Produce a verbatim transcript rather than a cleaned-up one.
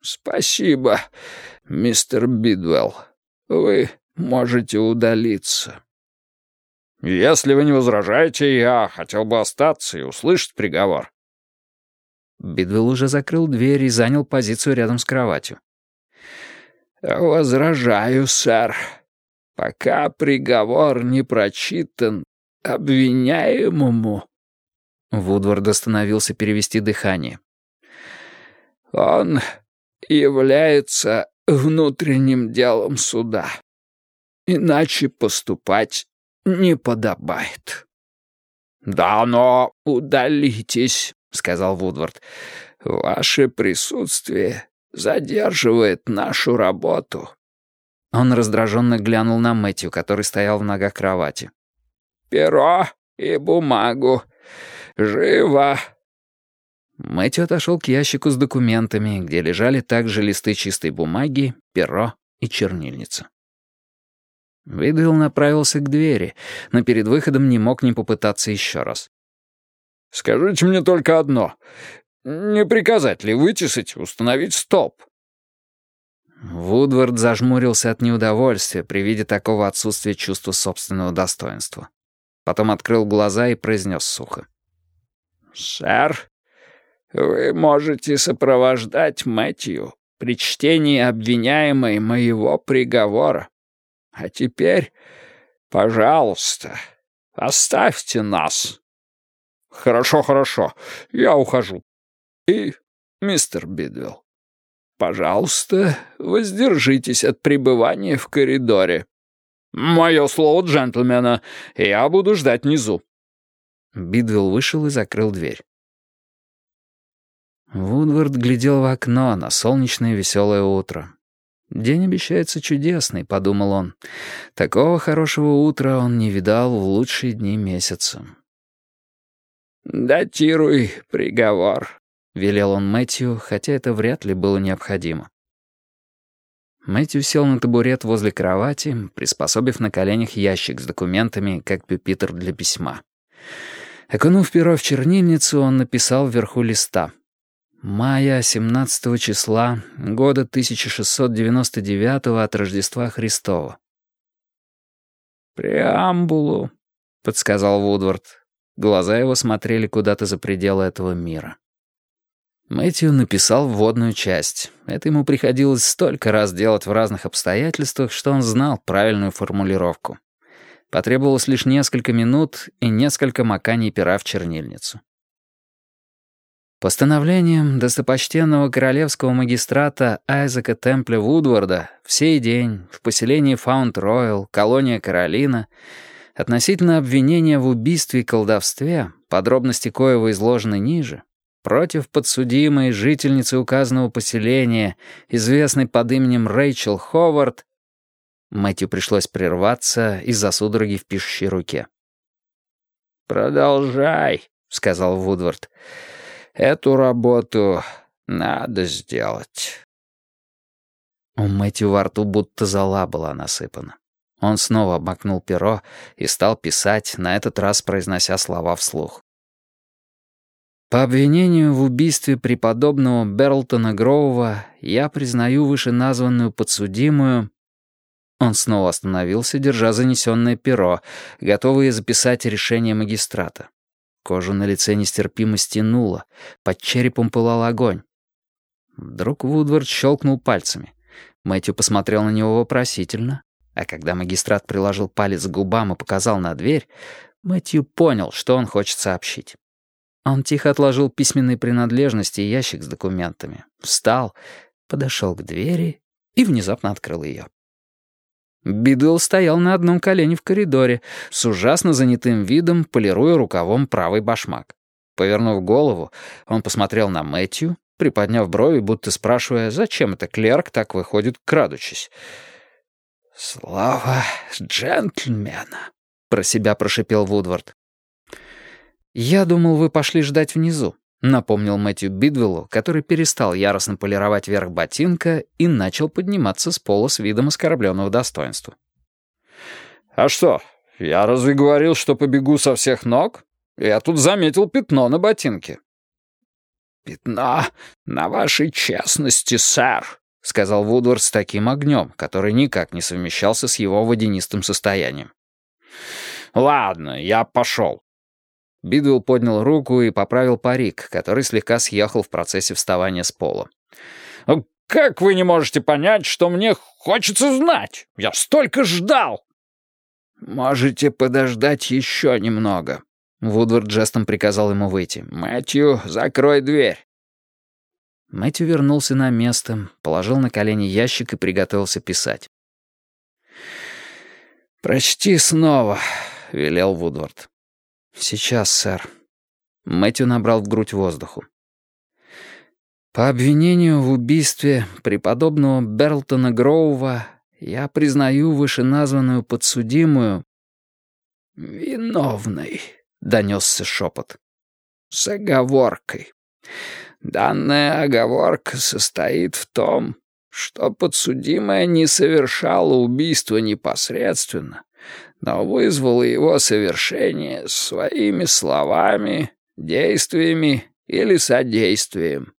«Спасибо, мистер Бидвелл. Вы можете удалиться». «Если вы не возражаете, я хотел бы остаться и услышать приговор». Бидвелл уже закрыл дверь и занял позицию рядом с кроватью. «Возражаю, сэр. Пока приговор не прочитан обвиняемому...» Вудвард остановился перевести дыхание. «Он является внутренним делом суда. Иначе поступать не подобает». «Да, но...» «Удалитесь», — сказал Вудвард. «Ваше присутствие задерживает нашу работу». Он раздраженно глянул на Мэтью, который стоял в ногах кровати. «Перо и бумагу. Живо!» Мэтью отошел к ящику с документами, где лежали также листы чистой бумаги, перо и чернильница. Бидвелл направился к двери, но перед выходом не мог не попытаться еще раз. «Скажите мне только одно. Не приказать ли вытесать, установить столб?» Вудвард зажмурился от неудовольствия при виде такого отсутствия чувства собственного достоинства. Потом открыл глаза и произнес сухо. «Сэр, вы можете сопровождать Мэтью при чтении обвиняемой моего приговора. А теперь, пожалуйста, оставьте нас». «Хорошо, хорошо, я ухожу». «И, мистер Бидвелл, пожалуйста, воздержитесь от пребывания в коридоре». «Мое слово джентльмена, я буду ждать внизу». Бидвелл вышел и закрыл дверь. Вудвард глядел в окно на солнечное веселое утро. «День обещается чудесный», — подумал он. Такого хорошего утра он не видал в лучшие дни месяца. «Датируй приговор», — велел он Мэтью, хотя это вряд ли было необходимо. Мэтью сел на табурет возле кровати, приспособив на коленях ящик с документами, как пюпитр для письма. Окунув перо в чернильницу, он написал вверху листа. «Мая семнадцатого числа, года тысяча шестьсот девяносто девятого от Рождества Христова». «Преамбулу», — подсказал Вудвард. Глаза его смотрели куда-то за пределы этого мира. Мэтью написал вводную часть. Это ему приходилось столько раз делать в разных обстоятельствах, что он знал правильную формулировку. Потребовалось лишь несколько минут и несколько маканий пера в чернильницу. Постановлением достопочтенного королевского магистрата Айзека Темпля Вудварда в сей день в поселении Фаунд-Ройл, колония Каролина, относительно обвинения в убийстве и колдовстве, подробности коего изложены ниже, против подсудимой жительницы указанного поселения, известной под именем Рэйчел Ховард, Мэтью пришлось прерваться из-за судороги в пишущей руке. «Продолжай», — сказал Вудвард. «Эту работу надо сделать». У Мэтью во рту будто зола была насыпана. Он снова обмакнул перо и стал писать, на этот раз произнося слова вслух. «По обвинению в убийстве преподобного Берлтона Гроува я признаю вышеназванную подсудимую...» Он снова остановился, держа занесенное перо, готовый записать решение магистрата. Кожу на лице нестерпимо стянуло, под черепом пылал огонь. Вдруг Вудвард щелкнул пальцами. Мэтью посмотрел на него вопросительно, а когда магистрат приложил палец к губам и показал на дверь, Мэтью понял, что он хочет сообщить. Он тихо отложил письменные принадлежности и ящик с документами, встал, подошел к двери и внезапно открыл ее. Бидвелл стоял на одном колене в коридоре, с ужасно занятым видом, полируя рукавом правый башмак. Повернув голову, он посмотрел на Мэтью, приподняв брови, будто спрашивая, зачем это клерк так выходит, крадучись. «Слава джентльмена», — про себя прошипел Вудвард. «Я думал, вы пошли ждать внизу», — напомнил Мэтью Бидвеллу, который перестал яростно полировать верх ботинка и начал подниматься с пола с видом оскорбленного достоинства. «А что, я разве говорил, что побегу со всех ног? Я тут заметил пятно на ботинке». «Пятно на вашей честности, сэр», — сказал Вудвард с таким огнем, который никак не совмещался с его водянистым состоянием. «Ладно, я пошел». Бидуэлл поднял руку и поправил парик, который слегка съехал в процессе вставания с пола. «Как вы не можете понять, что мне хочется знать? Я столько ждал!» «Можете подождать еще немного». Вудвард жестом приказал ему выйти. «Мэтью, закрой дверь». Мэтью вернулся на место, положил на колени ящик и приготовился писать. «Прочти снова», — велел Вудвард. «Сейчас, сэр». Мэтью набрал в грудь воздуху. «По обвинению в убийстве преподобного Берлтона Гроува я признаю вышеназванную подсудимую...» «Виновной», — донесся шепот. «С оговоркой. Данная оговорка состоит в том, что подсудимая не совершала убийство непосредственно, но вызвала его совершение своими словами, действиями или содействием.